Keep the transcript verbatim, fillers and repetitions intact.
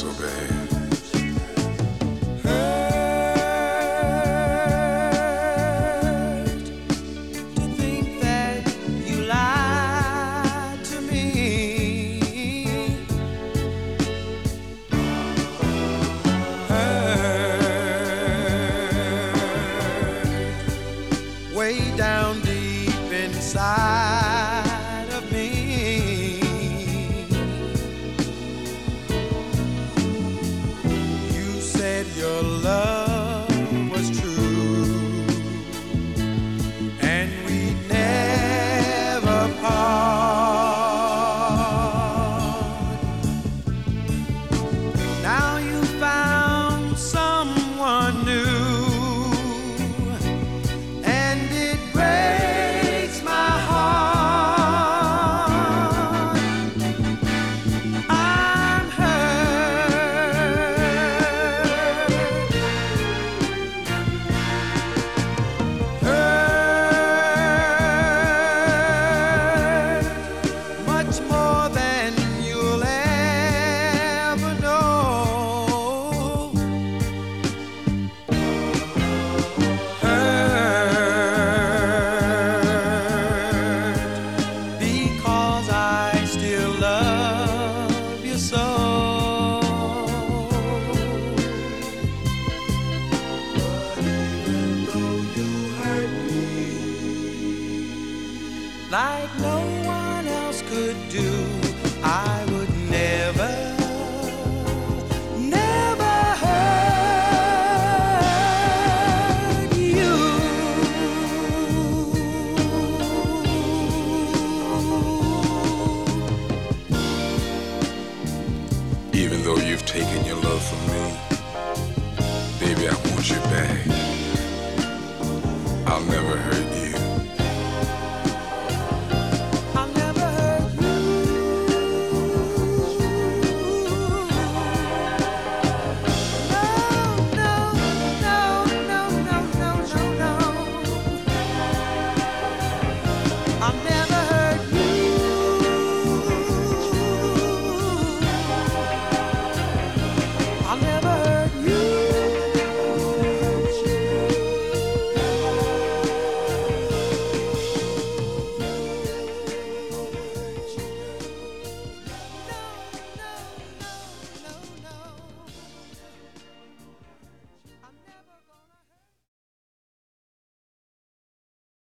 so bad. Way down deep inside of me, you said your love was true and we'd never part. Now you found someone new, like no one else could do. I would never, never hurt you. Even though you've taken your love from me, baby, I want you back. I'll never hurt you.